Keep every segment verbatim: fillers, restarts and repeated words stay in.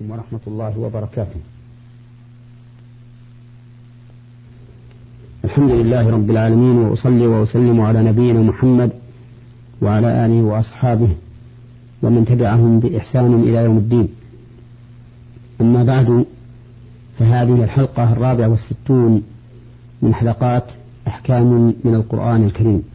عليكم ورحمة الله وبركاته. الحمد لله رب العالمين، وأصلي وأسلم على نبينا محمد وعلى آله وأصحابه ومن تبعهم بإحسان إلى يوم الدين. أما بعد، فهذه الحلقة الرابعة والستون من حلقات أحكام من القرآن الكريم.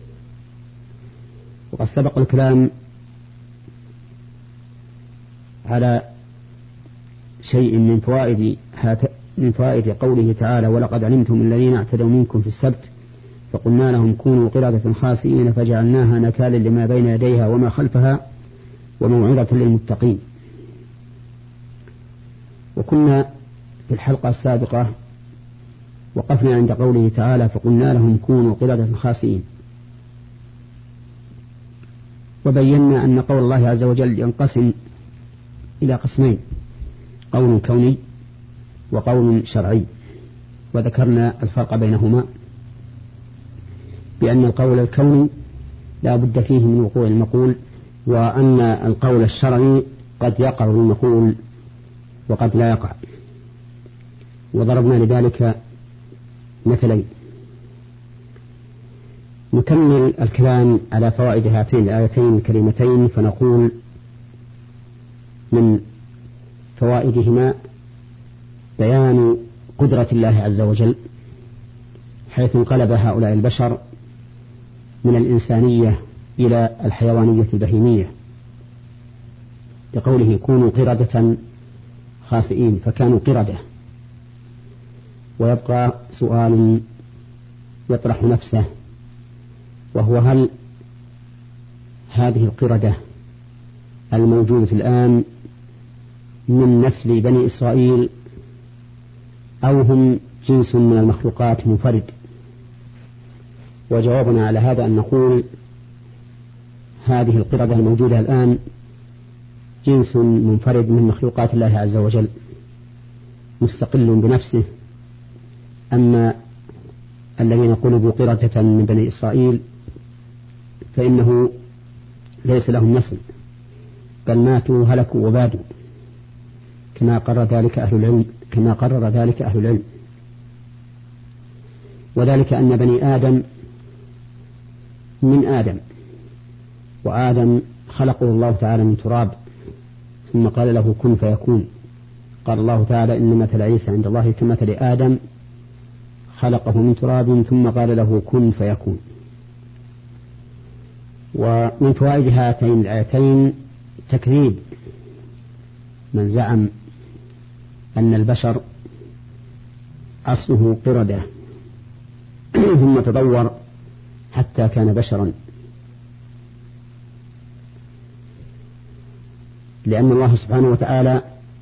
وقد سبق الكلام على شيء من فوائد من فوائد قوله تعالى: ولقد علمتم الذين اعتدوا منكم في السبت فقلنا لهم كونوا قردة خاسئين فجعلناها نكالا لما بين يديها وما خلفها وموعظة للمتقين. وكنا في الحلقة السابقة وقفنا عند قوله تعالى: فقلنا لهم كونوا قردة خاسئين، وبينا أن قول الله عز وجل ينقسم إلى قسمين: قول كوني وقول شرعي، وذكرنا الفرق بينهما بأن القول الكوني لا بد فيه من وقوع المقول، وأن القول الشرعي قد يقع المقول وقد لا يقع. وضربنا لذلك مثلين. نكمل الكلام على فوائد هاتين الآيتين الكريمتين، فنقول: من فوائدهما بيان قدرة الله عز وجل، حيث انقلب هؤلاء البشر من الإنسانية إلى الحيوانية البهيمية، بقوله كونوا قردة خاسئين، فكانوا قردة. ويبقى سؤال يطرح نفسه، وهو: هل هذه القردة الموجودة الآن من نسل بني إسرائيل أو هم جنس من المخلوقات منفرد؟ وجوابنا على هذا أن نقول: هذه القردة الموجودة الآن جنس منفرد من مخلوقات الله عز وجل، مستقل بنفسه. أما الذين قلبوا قردة من بني إسرائيل فإنه ليس لهم نسل، بل ماتوا هلكوا وبادوا، كما قرر ذلك أهل العلم كما قرر ذلك أهل العلم وذلك أن بني آدم من آدم، وآدم خلقه الله تعالى من تراب، ثم قال له كن فيكون. قال الله تعالى: إن مثل عيسى عند الله كمثل آدم خلقه من تراب ثم قال له كن فيكون. ومن فوائد هاتين الآيتين تكذيب من زعم أن البشر أصله قردة ثم تطور حتى كان بشرا، لأن الله سبحانه وتعالى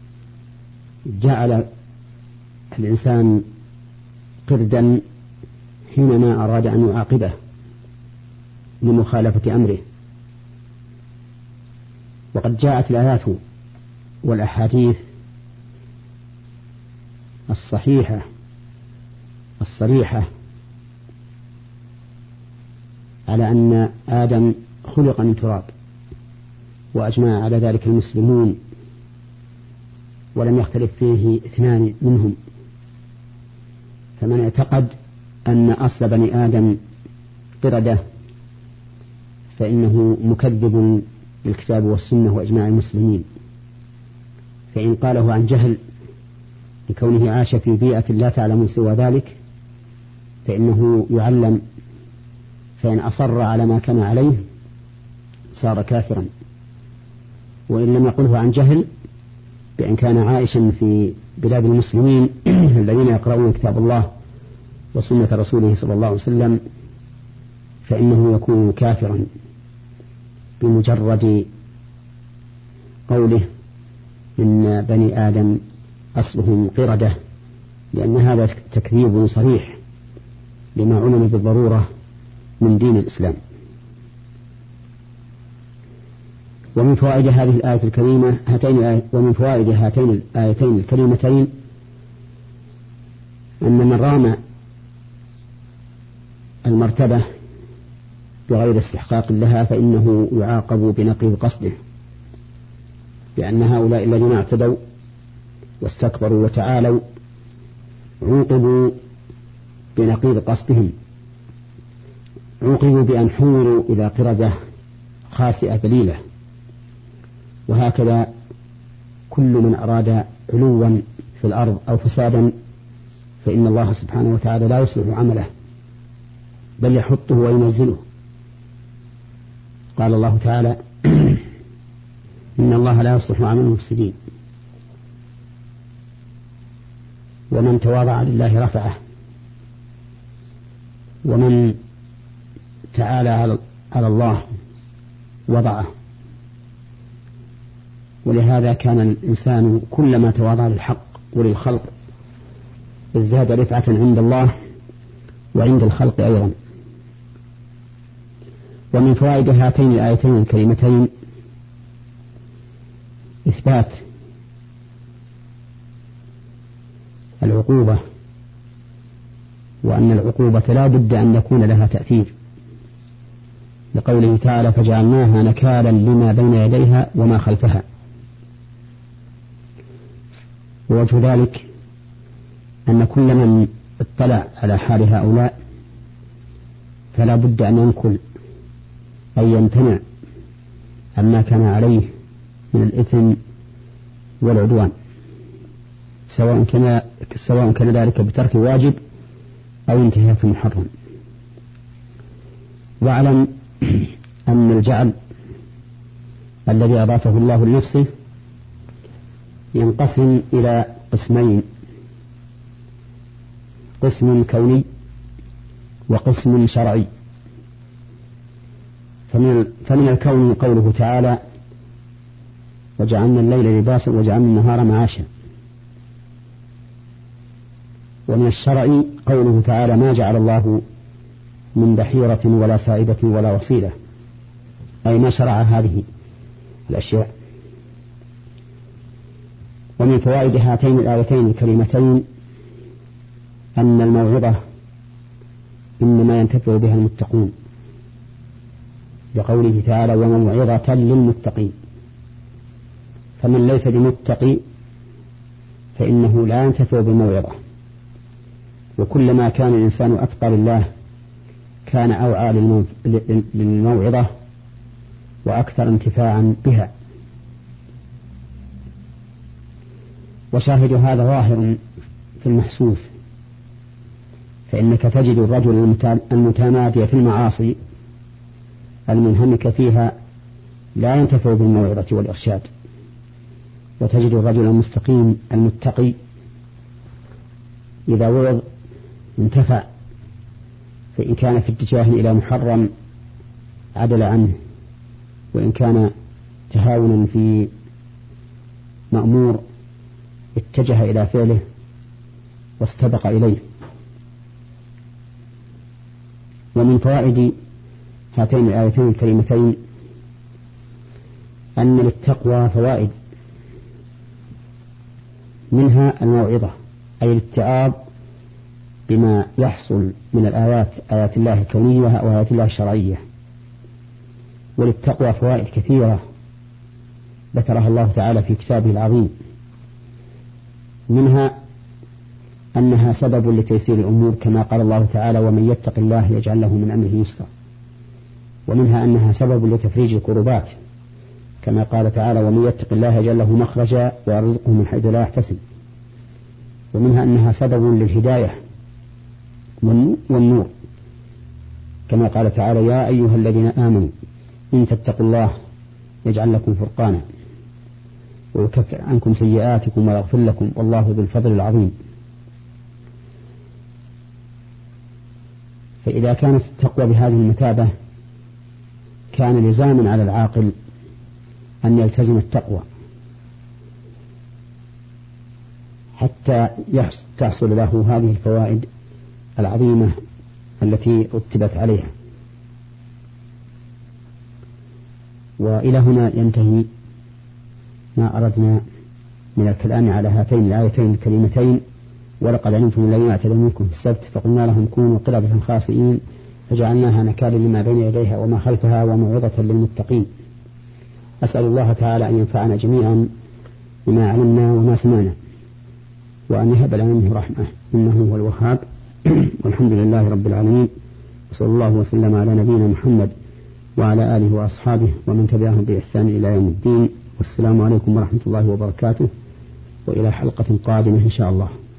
جعل الإنسان قردا حينما أراد أن يعاقبه لمخالفة أمره. وقد جاءت الآيات والأحاديث الصحيحة الصريحة على أن آدم خلق من تراب، وأجمع على ذلك المسلمون، ولم يختلف فيه اثنان منهم. فمن اعتقد أن أصل بني آدم قردة فإنه مكذب بالكتاب والسنة وإجماع المسلمين، فإن قاله عن جهل لكونه عاش في بيئة لا تعلم سوى ذلك فإنه يعلم، فإن أصر على ما كان عليه صار كافرا. وإن لم يقله عن جهل بأن كان عائشا في بلاد المسلمين الذين يقرؤون كتاب الله وسنة رسوله صلى الله عليه وسلم فإنه يكون كافرا بمجرد قوله إن بني آدم أصلهم قردة، لأن هذا تكذيب صريح لما علم بالضرورة من دين الإسلام. ومن فوائد هذه الآية الكريمة هاتين ومن فوائد هاتين الآيتين الكريمتين أن من رام المرتبة بغير استحقاق لها فإنه يعاقب بنقيض قصده، لأن هؤلاء الذين اعتدوا واستكبروا وتعالوا عوقبوا بنقيض قصدهم، عوقبوا بأن حولوا إلى قردة خاسئة ذليلة. وهكذا كل من أراد علوا في الأرض أو فسادا فإن الله سبحانه وتعالى لا يصلح عمله بل يحطه وينزله. قال الله تعالى إن الله لا يصلح عمل المفسدين، ومن تواضع لله رفعه، ومن تعالى على الله وضعه. ولهذا كان الإنسان كلما تواضع للحق وللخلق ازداد رفعة عند الله وعند الخلق أيضا. ومن فوائد هاتين الآيتين الكريمتين إثبات العقوبة، وأن العقوبة لا بد أن يكون لها تأثير، لقوله تعالى فجعلناها نكالا لما بين يديها وما خلفها. ووجه ذلك أن كل من اطلع على حال هؤلاء فلا بد أن ينكل أي يمتنع عما كان عليه من الإثم والعدوان، سواء كان سواء كان ذلك بترك واجب أو انتهاك محرم. واعلم أن الجعل الذي أضافه الله لنفسه ينقسم إلى قسمين: قسم كوني وقسم شرعي. فمن, فمن الكون قوله تعالى وجعلنا الليل لباسا وجعلنا النهار معاشا. ومن الشرع قوله تعالى ما جعل الله من بحيرة ولا سائبة ولا وصيلة، أي ما شرع هذه الأشياء. ومن فوائد هاتين الآيتين الكريمتين أن الموعظة إنما ينتفع بها المتقون، لقوله تعالى وموعظة للمتقين. فمن ليس بمتقي فإنه لا ينتفع بالموعظة، وكلما كان الإنسان أتقى لله كان أوعى للموعظة وأكثر انتفاعا بها. وشاهد هذا ظاهر في المحسوس، فإنك تجد الرجل المتمادي في المعاصي المنهمك فيها لا ينتفع بالموعظة والإرشاد، وتجد الرجل المستقيم المتقي إذا وعظ انتفع، فإن كان في اتجاه إلى محرم عدل عنه، وإن كان تهاونا في مأمور اتجه إلى فعله واستبق إليه. ومن فوائد هاتين الآيتين الكريمتين أن للتقوى فوائد، منها الموعظة أي الاتعاظ بما يحصل من الآيات، آيات الله الكونية وآيات الله الشرعية. وللتقوى فوائد كثيرة ذكرها الله تعالى في كتابه العظيم، منها أنها سبب لتيسير الأمور كما قال الله تعالى ومن يتق الله يجعل له من أمره يسرا. ومنها أنها سبب لتفريج الكربات كما قال تعالى ومن يتق الله يجعل له مخرجا ويرزقه من حيث لا يحتسب. ومنها أنها سبب للهداية والنور كما قال تعالى يا أيها الذين آمنوا إن تتقوا الله يجعل لكم فرقانا ويكفر عنكم سيئاتكم ويغفر لكم والله ذو الفضل العظيم. فإذا كانت التقوى بهذه المثابة كان لزاما على العاقل أن يلتزم التقوى حتى تحصل له هذه الفوائد العظيمة التي رتبت عليها. وإلى هنا ينتهي ما أردنا من الكلام على هاتين الآيتين الكريمتين. ولقد علمتم الذين اعتدوا منكم في السبت فقلنا لهم كونوا قردة خاسئين فجعلناها نكالا لما بين يديها وما خلفها وموعظة للمتقين. أسأل الله تعالى أن ينفعنا جميعا بما علمنا وما سمعنا. وأن يهب لنا منه رحمة إنه هو الوهاب. والحمد لله رب العالمين، وصلى الله وسلم على نبينا محمد وعلى آله وأصحابه ومن تبعهم بإحسان إلى يوم الدين. والسلام عليكم ورحمة الله وبركاته، وإلى حلقة قادمة إن شاء الله.